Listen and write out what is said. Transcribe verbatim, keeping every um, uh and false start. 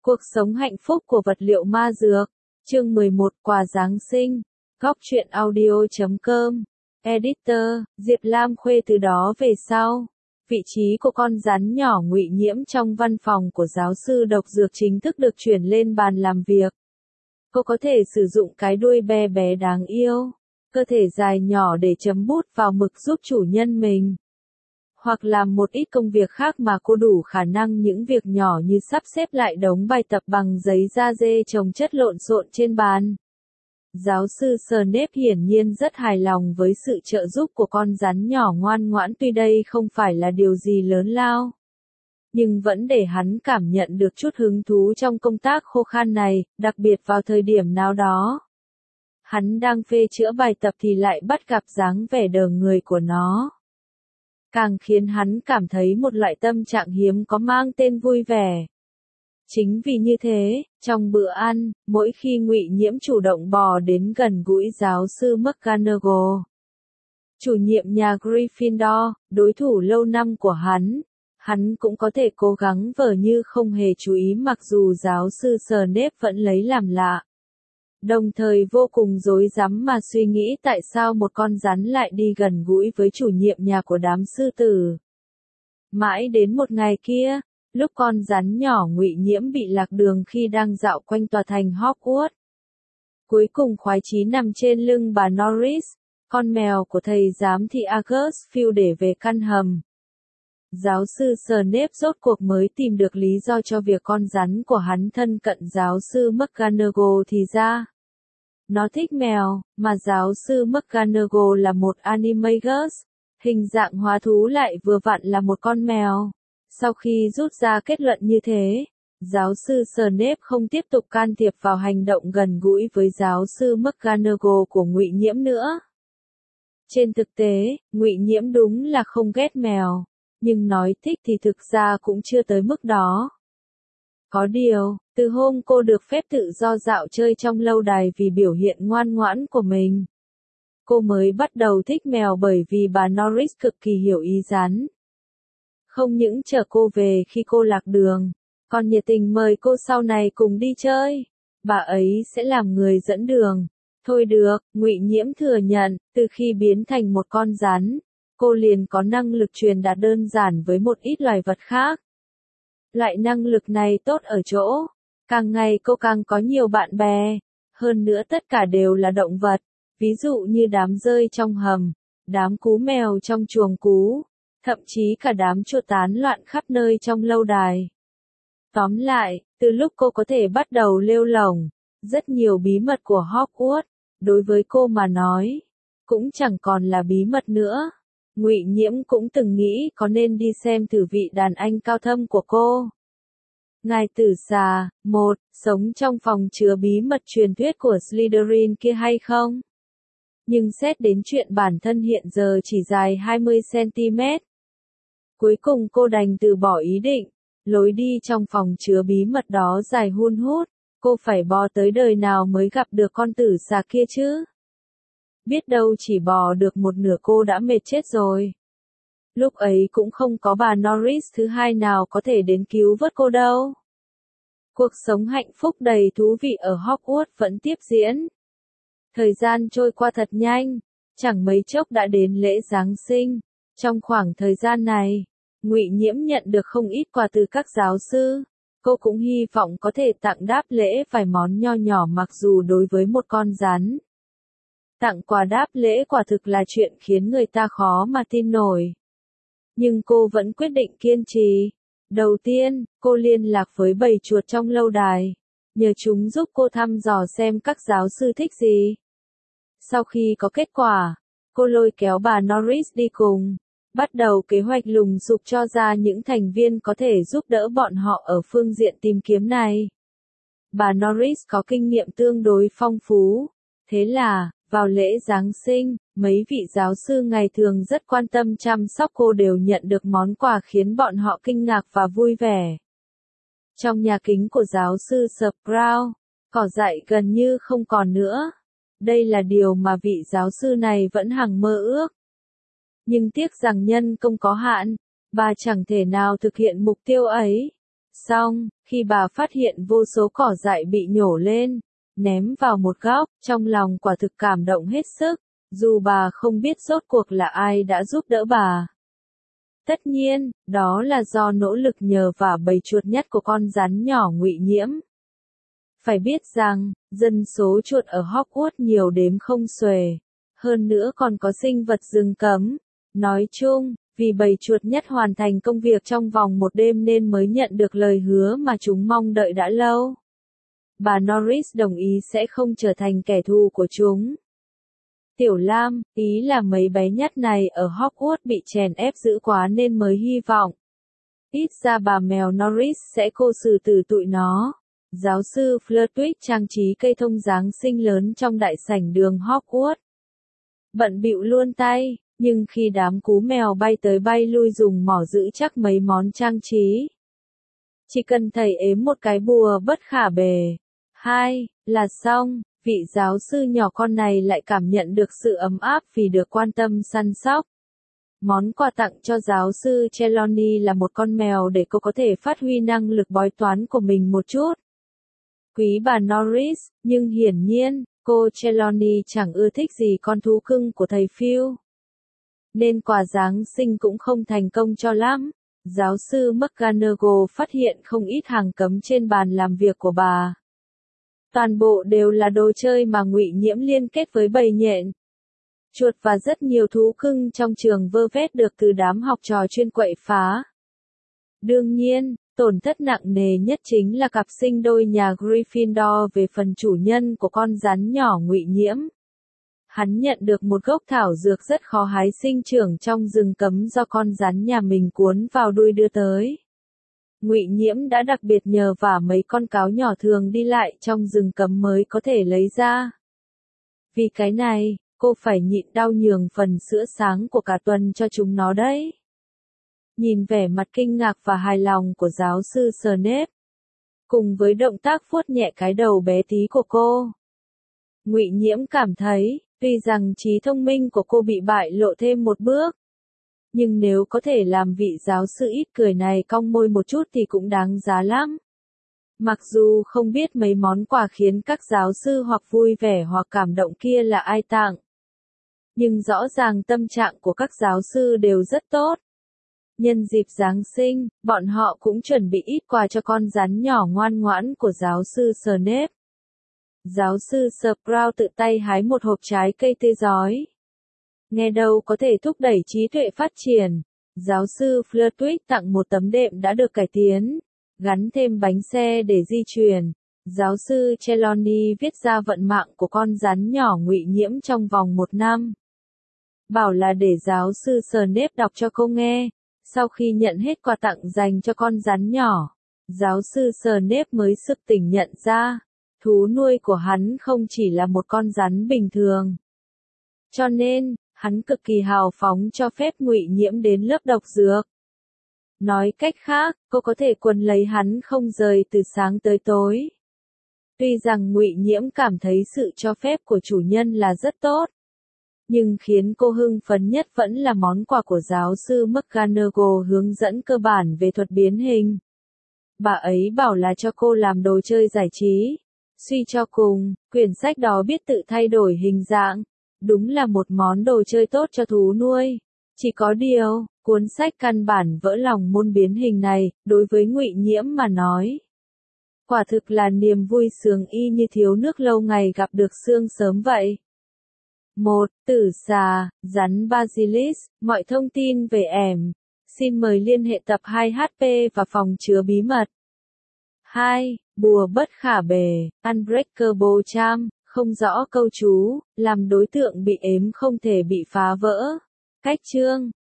Cuộc sống hạnh phúc của vật liệu ma dược. Chương mười một Quà Giáng sinh. Góc truyện audio chấm com. Editor, Diệp Lam Khuê. Từ đó về sau, vị trí của con rắn nhỏ Ngụy Nhiễm trong văn phòng của giáo sư độc dược chính thức được chuyển lên bàn làm việc. Cô có thể sử dụng cái đuôi bé bé đáng yêu, cơ thể dài nhỏ để chấm bút vào mực giúp chủ nhân mình, hoặc làm một ít công việc khác mà cô đủ khả năng. Những việc nhỏ như sắp xếp lại đống bài tập bằng giấy da dê chồng chất lộn xộn trên bàn. Giáo sư Snape hiển nhiên rất hài lòng với sự trợ giúp của con rắn nhỏ ngoan ngoãn, tuy đây không phải là điều gì lớn lao, nhưng vẫn để hắn cảm nhận được chút hứng thú trong công tác khô khan này, đặc biệt vào thời điểm nào đó. Hắn đang phê chữa bài tập thì lại bắt gặp dáng vẻ đờ người của nó, càng khiến hắn cảm thấy một loại tâm trạng hiếm có mang tên vui vẻ. Chính vì như thế, trong bữa ăn, mỗi khi Ngụy Nhiễm chủ động bò đến gần gũi giáo sư McGonagall, chủ nhiệm nhà Gryffindor, đối thủ lâu năm của hắn, hắn cũng có thể cố gắng vờ như không hề chú ý, mặc dù giáo sư Snape vẫn lấy làm lạ, đồng thời vô cùng rối rắm mà suy nghĩ tại sao một con rắn lại đi gần gũi với chủ nhiệm nhà của đám sư tử. Mãi đến một ngày kia, lúc con rắn nhỏ Ngụy Nhiễm bị lạc đường khi đang dạo quanh tòa thành Hogwarts, cuối cùng khoái chí nằm trên lưng bà Norris, con mèo của thầy giám thị Argus Field, để về căn hầm. Giáo sư Snape rốt cuộc mới tìm được lý do cho việc con rắn của hắn thân cận giáo sư McGonagall, thì ra nó thích mèo, mà giáo sư McGonagall là một animagus, hình dạng hóa thú lại vừa vặn là một con mèo. Sau khi rút ra kết luận như thế, giáo sư Snape không tiếp tục can thiệp vào hành động gần gũi với giáo sư McGonagall của Ngụy Nhiễm nữa. Trên thực tế, Ngụy Nhiễm đúng là không ghét mèo, nhưng nói thích thì thực ra cũng chưa tới mức đó. Có điều, từ hôm cô được phép tự do dạo chơi trong lâu đài vì biểu hiện ngoan ngoãn của mình, cô mới bắt đầu thích mèo, bởi vì bà Norris cực kỳ hiểu ý rắn. Không những chở cô về khi cô lạc đường, còn nhiệt tình mời cô sau này cùng đi chơi. Bà ấy sẽ làm người dẫn đường. Thôi được, Ngụy Nhiễm thừa nhận, từ khi biến thành một con rắn, cô liền có năng lực truyền đạt đơn giản với một ít loài vật khác. Loại năng lực này tốt ở chỗ, càng ngày cô càng có nhiều bạn bè, hơn nữa tất cả đều là động vật, ví dụ như đám dơi trong hầm, đám cú mèo trong chuồng cú, thậm chí cả đám chuột tán loạn khắp nơi trong lâu đài. Tóm lại, từ lúc cô có thể bắt đầu lêu lổng, rất nhiều bí mật của Hogwarts, đối với cô mà nói, cũng chẳng còn là bí mật nữa. Ngụy Nhiễm cũng từng nghĩ có nên đi xem thử vị đàn anh cao thâm của cô, Ngài Tử Xà, một, sống trong phòng chứa bí mật truyền thuyết của Slytherin kia hay không? Nhưng xét đến chuyện bản thân hiện giờ chỉ dài hai mươi xăng-ti-mét, cuối cùng cô đành từ bỏ ý định. Lối đi trong phòng chứa bí mật đó dài hun hút, cô phải bò tới đời nào mới gặp được con tử xà kia chứ? Biết đâu chỉ bò được một nửa cô đã mệt chết rồi. Lúc ấy cũng không có bà Norris thứ hai nào có thể đến cứu vớt cô đâu. Cuộc sống hạnh phúc đầy thú vị ở Hogwarts vẫn tiếp diễn. Thời gian trôi qua thật nhanh, chẳng mấy chốc đã đến lễ Giáng sinh. Trong khoảng thời gian này, Ngụy Nhiễm nhận được không ít quà từ các giáo sư. Cô cũng hy vọng có thể tặng đáp lễ vài món nho nhỏ, mặc dù đối với một con rắn, tặng quà đáp lễ quả thực là chuyện khiến người ta khó mà tin nổi. Nhưng cô vẫn quyết định kiên trì. Đầu tiên, cô liên lạc với bầy chuột trong lâu đài, nhờ chúng giúp cô thăm dò xem các giáo sư thích gì. Sau khi có kết quả, cô lôi kéo bà Norris đi cùng, bắt đầu kế hoạch lùng sục cho ra những thành viên có thể giúp đỡ bọn họ ở phương diện tìm kiếm này. Bà Norris có kinh nghiệm tương đối phong phú, thế là, vào lễ Giáng sinh, mấy vị giáo sư ngày thường rất quan tâm chăm sóc cô đều nhận được món quà khiến bọn họ kinh ngạc và vui vẻ. Trong nhà kính của giáo sư Sprout, cỏ dại gần như không còn nữa. Đây là điều mà vị giáo sư này vẫn hằng mơ ước. Nhưng tiếc rằng nhân công có hạn, bà chẳng thể nào thực hiện mục tiêu ấy. Xong, khi bà phát hiện vô số cỏ dại bị nhổ lên, ném vào một góc, trong lòng quả thực cảm động hết sức, dù bà không biết rốt cuộc là ai đã giúp đỡ bà. Tất nhiên, đó là do nỗ lực nhờ vả bầy chuột nhất của con rắn nhỏ Ngụy Nhiễm. Phải biết rằng, dân số chuột ở Hogwarts nhiều đếm không xuể, hơn nữa còn có sinh vật rừng cấm. Nói chung, vì bầy chuột nhất hoàn thành công việc trong vòng một đêm nên mới nhận được lời hứa mà chúng mong đợi đã lâu. Bà Norris đồng ý sẽ không trở thành kẻ thù của chúng. Tiểu Lam, ý là mấy bé nhắt này ở Hogwarts bị chèn ép dữ quá nên mới hy vọng. Ít ra bà mèo Norris sẽ cô xử tử tụi nó. Giáo sư Flitwick trang trí cây thông Giáng sinh lớn trong đại sảnh đường Hogwarts. Bận bịu luôn tay, nhưng khi đám cú mèo bay tới bay lui dùng mỏ giữ chắc mấy món trang trí. Chỉ cần thầy ếm một cái bùa bất khả bề. Hai, là xong, vị giáo sư nhỏ con này lại cảm nhận được sự ấm áp vì được quan tâm săn sóc. Món quà tặng cho giáo sư Trelawney là một con mèo để cô có thể phát huy năng lực bói toán của mình một chút. Quý bà Norris, nhưng hiển nhiên, cô Trelawney chẳng ưa thích gì con thú cưng của thầy Phil. Nên quà Giáng sinh cũng không thành công cho lắm. Giáo sư McGonagall phát hiện không ít hàng cấm trên bàn làm việc của bà. Toàn bộ đều là đồ chơi mà Ngụy Nhiễm liên kết với bầy nhện, chuột và rất nhiều thú cưng trong trường vơ vét được từ đám học trò chuyên quậy phá. Đương nhiên, tổn thất nặng nề nhất chính là cặp sinh đôi nhà Gryffindor về phần chủ nhân của con rắn nhỏ Ngụy Nhiễm. Hắn nhận được một gốc thảo dược rất khó hái sinh trưởng trong rừng cấm do con rắn nhà mình cuốn vào đuôi đưa tới. Ngụy Nhiễm đã đặc biệt nhờ vả mấy con cáo nhỏ thường đi lại trong rừng cấm mới có thể lấy ra. Vì cái này, cô phải nhịn đau nhường phần sữa sáng của cả tuần cho chúng nó đấy. Nhìn vẻ mặt kinh ngạc và hài lòng của giáo sư Snape, cùng với động tác vuốt nhẹ cái đầu bé tí của cô, Ngụy Nhiễm cảm thấy, tuy rằng trí thông minh của cô bị bại lộ thêm một bước, nhưng nếu có thể làm vị giáo sư ít cười này cong môi một chút thì cũng đáng giá lắm. Mặc dù không biết mấy món quà khiến các giáo sư hoặc vui vẻ hoặc cảm động kia là ai tặng, nhưng rõ ràng tâm trạng của các giáo sư đều rất tốt. Nhân dịp Giáng sinh, bọn họ cũng chuẩn bị ít quà cho con rắn nhỏ ngoan ngoãn của giáo sư Snape. Giáo sư Sprout tự tay hái một hộp trái cây tươi rói. Nghe đâu có thể thúc đẩy trí tuệ phát triển. Giáo sư Flitwick tặng một tấm đệm đã được cải tiến, gắn thêm bánh xe để di chuyển. Giáo sư Trelawney viết ra vận mạng của con rắn nhỏ Ngụy Nhiễm trong vòng một năm. Bảo là để giáo sư Snape đọc cho cô nghe. Sau khi nhận hết quà tặng dành cho con rắn nhỏ, giáo sư Snape mới sực tỉnh nhận ra, thú nuôi của hắn không chỉ là một con rắn bình thường. Cho nên, hắn cực kỳ hào phóng cho phép Ngụy Nhiễm đến lớp đọc dược. Nói cách khác, cô có thể quấn lấy hắn không rời từ sáng tới tối. Tuy rằng Ngụy Nhiễm cảm thấy sự cho phép của chủ nhân là rất tốt, nhưng khiến cô hưng phấn nhất vẫn là món quà của giáo sư McGonagall hướng dẫn cơ bản về thuật biến hình. Bà ấy bảo là cho cô làm đồ chơi giải trí. Suy cho cùng, quyển sách đó biết tự thay đổi hình dạng. Đúng là một món đồ chơi tốt cho thú nuôi. Chỉ có điều, cuốn sách căn bản vỡ lòng môn biến hình này, đối với Ngụy Nhiễm mà nói. Quả thực là niềm vui sướng y như thiếu nước lâu ngày gặp được sương sớm vậy. một. Tử xà, rắn Basilisk, mọi thông tin về ẻm. Xin mời liên hệ tập hai H P và phòng chứa bí mật. hai. Bùa bất khả bề, Unbreakable Charm, không rõ câu chú, làm đối tượng bị ếm không thể bị phá vỡ. Cách chương